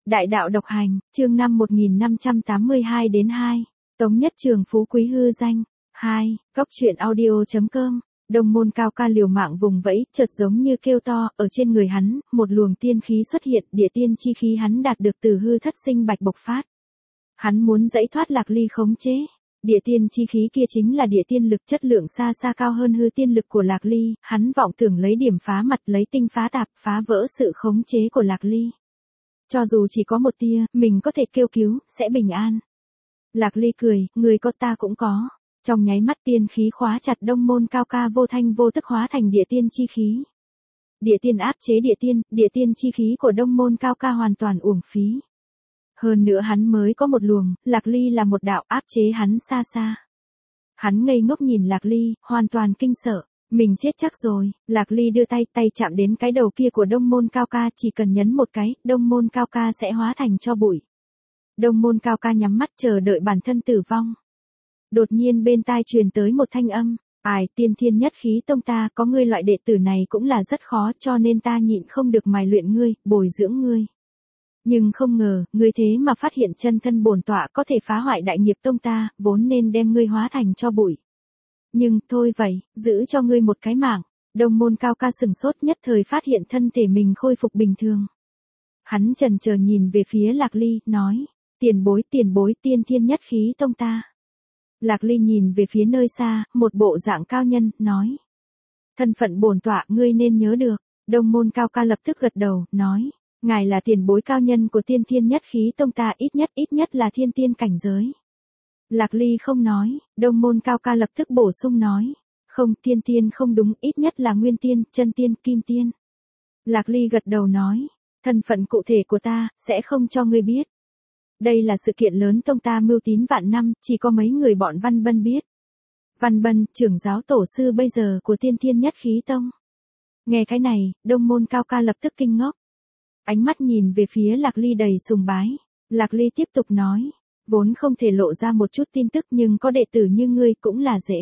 Đại đạo độc hành, chương 5 1582 đến 2. Tống Nhất Trường phú quý hư danh. 2. Cốc truyện audio.com. Đông môn cao ca liều mạng vùng vẫy, chợt giống như kêu to, ở trên người hắn, một luồng tiên khí xuất hiện, địa tiên chi khí hắn đạt được từ hư thất sinh bạch bộc phát. Hắn muốn dãy thoát Lạc Ly khống chế. Địa tiên chi khí kia chính là địa tiên lực, chất lượng xa xa cao hơn hư tiên lực của Lạc Ly, hắn vọng tưởng lấy điểm phá mặt, lấy tinh phá tạp, phá vỡ sự khống chế của Lạc Ly. Cho dù chỉ có một tia, mình có thể kêu cứu, sẽ bình an. Lạc Ly cười, người có ta cũng có. Trong nháy mắt tiên khí khóa chặt đông môn cao ca vô thanh vô tức hóa thành địa tiên chi khí. Địa tiên áp chế địa tiên chi khí của đông môn cao ca hoàn toàn uổng phí. Hơn nữa hắn mới có một luồng, Lạc Ly là một đạo áp chế hắn xa xa. Hắn ngây ngốc nhìn Lạc Ly, hoàn toàn kinh sợ. Mình chết chắc rồi. Lạc Ly đưa tay chạm đến cái đầu kia của đông môn cao ca, chỉ cần nhấn một cái, đông môn cao ca sẽ hóa thành tro bụi. Đông môn cao ca nhắm mắt chờ đợi bản thân tử vong. Đột nhiên bên tai truyền tới một thanh âm, ai, tiên thiên nhất khí tông ta, có ngươi loại đệ tử này cũng là rất khó, cho nên ta nhịn không được mài luyện ngươi, bồi dưỡng ngươi. Nhưng không ngờ, ngươi thế mà phát hiện chân thân bổn tọa có thể phá hoại đại nghiệp tông ta, vốn nên đem ngươi hóa thành tro bụi. Nhưng, thôi vậy, giữ cho ngươi một cái mạng. Đông môn cao ca sừng sốt, nhất thời phát hiện thân thể mình khôi phục bình thường. Hắn chần chờ nhìn về phía Lạc Ly, nói, tiền bối tiên thiên nhất khí tông ta. Lạc Ly nhìn về phía nơi xa, một bộ dạng cao nhân, nói. Thân phận bổn tọa ngươi nên nhớ được. Đông môn cao ca lập tức gật đầu, nói. Ngài là tiền bối cao nhân của tiên thiên nhất khí tông ta, ít nhất là thiên tiên cảnh giới. Lạc Ly không nói, đông môn cao ca lập tức bổ sung nói. Không, thiên tiên không đúng, ít nhất là nguyên tiên, chân tiên, kim tiên. Lạc Ly gật đầu nói. Thân phận cụ thể của ta, sẽ không cho ngươi biết. Đây là sự kiện lớn tông ta mưu tín vạn năm, chỉ có mấy người bọn Văn Bân biết. Văn Bân, trưởng giáo tổ sư bây giờ của tiên thiên nhất khí tông. Nghe cái này, đông môn cao ca lập tức kinh ngốc. Ánh mắt nhìn về phía Lạc Ly đầy sùng bái. Lạc Ly tiếp tục nói. Vốn không thể lộ ra một chút tin tức nhưng có đệ tử như ngươi cũng là dễ.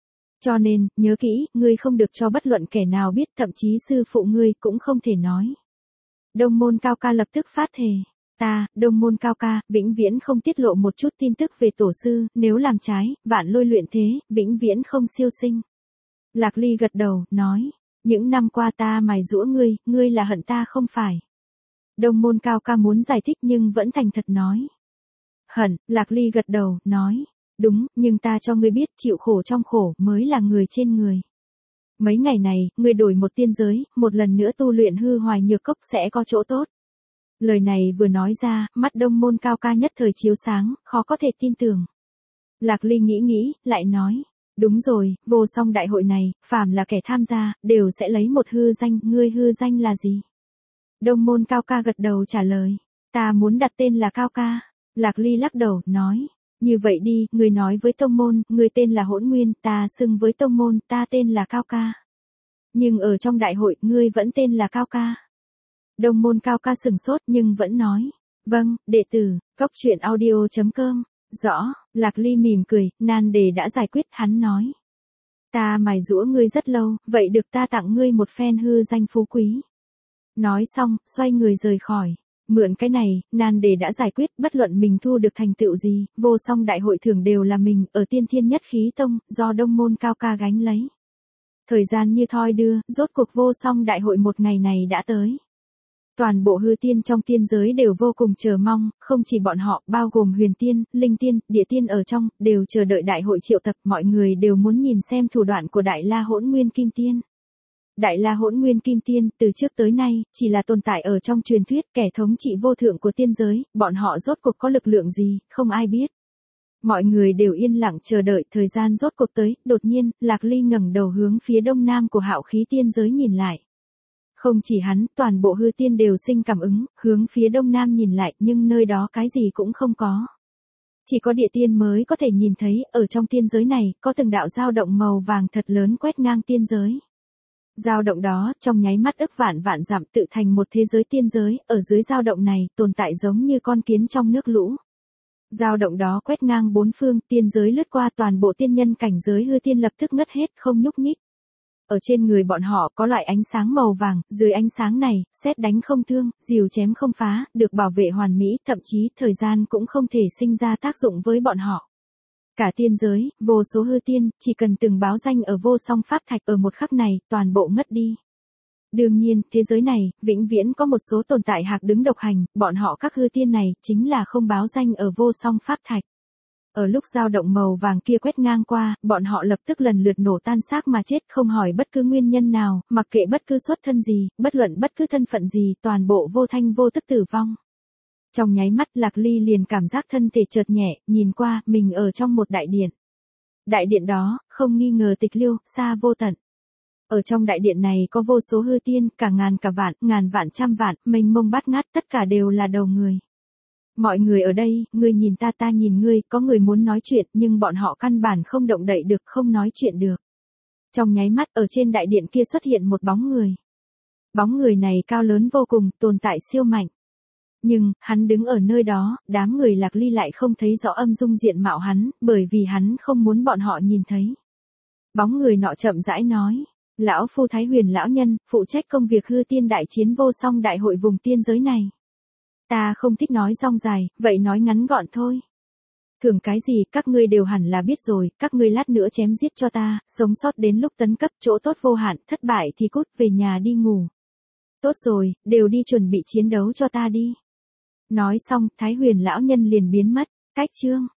Cho nên, nhớ kỹ, ngươi không được cho bất luận kẻ nào biết, thậm chí sư phụ ngươi cũng không thể nói. Đông môn cao ca lập tức phát thề. Ta, đông môn cao ca, vĩnh viễn không tiết lộ một chút tin tức về tổ sư, nếu làm trái, vạn lôi luyện thế, vĩnh viễn không siêu sinh. Lạc Ly gật đầu, nói, những năm qua ta mài giũa ngươi là hận ta không phải. Đông môn cao ca muốn giải thích nhưng vẫn thành thật nói. Hận, Lạc Ly gật đầu, nói, đúng, nhưng ta cho ngươi biết chịu khổ trong khổ mới là người trên người. Mấy ngày này, ngươi đổi một tiên giới, một lần nữa tu luyện hư hoài nhược cốc sẽ có chỗ tốt. Lời này vừa nói ra, mắt đông môn cao ca nhất thời chiếu sáng, khó có thể tin tưởng. Lạc Ly nghĩ, lại nói, đúng rồi, vô song đại hội này, phàm là kẻ tham gia, đều sẽ lấy một hư danh, ngươi hư danh là gì? Đông môn cao ca gật đầu trả lời, ta muốn đặt tên là Cao Ca. Lạc Ly lắc đầu, nói, như vậy đi, ngươi nói với tông môn, ngươi tên là Hỗn Nguyên, ta xưng với tông môn, ta tên là Cao Ca. Nhưng ở trong đại hội, ngươi vẫn tên là Cao Ca. Đông môn cao ca sừng sốt nhưng vẫn nói, vâng, đệ tử, cốc truyện audio.com, rõ, Lạc Ly mỉm cười, nan đề đã giải quyết, hắn nói. Ta mài giũa ngươi rất lâu, vậy được ta tặng ngươi một phen hư danh phú quý. Nói xong, xoay người rời khỏi. Mượn cái này, nan đề đã giải quyết, bất luận mình thu được thành tựu gì, vô song đại hội thưởng đều là mình, ở tiên thiên nhất khí tông, do đông môn cao ca gánh lấy. Thời gian như thoi đưa, rốt cuộc vô song đại hội một ngày này đã tới. Toàn bộ hư tiên trong tiên giới đều vô cùng chờ mong, không chỉ bọn họ, bao gồm huyền tiên, linh tiên, địa tiên ở trong, đều chờ đợi đại hội triệu tập, mọi người đều muốn nhìn xem thủ đoạn của Đại La Hỗn Nguyên Kim Tiên. Đại La Hỗn Nguyên Kim Tiên, từ trước tới nay, chỉ là tồn tại ở trong truyền thuyết, kẻ thống trị vô thượng của tiên giới, bọn họ rốt cuộc có lực lượng gì, không ai biết. Mọi người đều yên lặng chờ đợi, thời gian rốt cuộc tới, đột nhiên, Lạc Ly ngẩng đầu hướng phía đông nam của hạo khí tiên giới nhìn lại. Không chỉ hắn, toàn bộ hư tiên đều sinh cảm ứng, hướng phía đông nam nhìn lại, nhưng nơi đó cái gì cũng không có. Chỉ có địa tiên mới có thể nhìn thấy, ở trong tiên giới này, có từng đạo dao động màu vàng thật lớn quét ngang tiên giới. Dao động đó, trong nháy mắt ức vạn dặm tự thành một thế giới tiên giới, ở dưới dao động này, tồn tại giống như con kiến trong nước lũ. Dao động đó quét ngang bốn phương, tiên giới lướt qua toàn bộ tiên nhân cảnh giới hư tiên lập tức ngất hết, không nhúc nhích. Ở trên người bọn họ có loại ánh sáng màu vàng, dưới ánh sáng này, sét đánh không thương, rìu chém không phá, được bảo vệ hoàn mỹ, thậm chí thời gian cũng không thể sinh ra tác dụng với bọn họ. Cả tiên giới, vô số hư tiên, chỉ cần từng báo danh ở vô song pháp thạch ở một khắc này, toàn bộ ngất đi. Đương nhiên, thế giới này, vĩnh viễn có một số tồn tại hạc đứng độc hành, bọn họ các hư tiên này, chính là không báo danh ở vô song pháp thạch. Ở lúc dao động màu vàng kia quét ngang qua, bọn họ lập tức lần lượt nổ tan xác mà chết, không hỏi bất cứ nguyên nhân nào, mặc kệ bất cứ xuất thân gì, bất luận bất cứ thân phận gì, toàn bộ vô thanh vô tức tử vong. Trong nháy mắt Lạc Ly liền cảm giác thân thể chợt nhẹ, nhìn qua, mình ở trong một đại điện. Đại điện đó, không nghi ngờ tịch liêu, xa vô tận. Ở trong đại điện này có vô số hư tiên, cả ngàn vạn trăm vạn, mênh mông bát ngát, tất cả đều là đầu người. Mọi người ở đây, ngươi nhìn ta nhìn ngươi, có người muốn nói chuyện, nhưng bọn họ căn bản không động đậy được, không nói chuyện được. Trong nháy mắt, ở trên đại điện kia xuất hiện một bóng người. Bóng người này cao lớn vô cùng, tồn tại siêu mạnh. Nhưng, hắn đứng ở nơi đó, đám người Lạc Ly lại không thấy rõ âm dung diện mạo hắn, bởi vì hắn không muốn bọn họ nhìn thấy. Bóng người nọ chậm rãi nói, lão phu Thái Huyền lão nhân, phụ trách công việc hư tiên đại chiến vô song đại hội vùng tiên giới này. Ta không thích nói rong dài, vậy nói ngắn gọn thôi. Thường cái gì, các ngươi đều hẳn là biết rồi, các ngươi lát nữa chém giết cho ta, sống sót đến lúc tấn cấp chỗ tốt vô hạn, thất bại thì cút về nhà đi ngủ. Tốt rồi, đều đi chuẩn bị chiến đấu cho ta đi. Nói xong, Thái Huyền lão nhân liền biến mất, cách chương.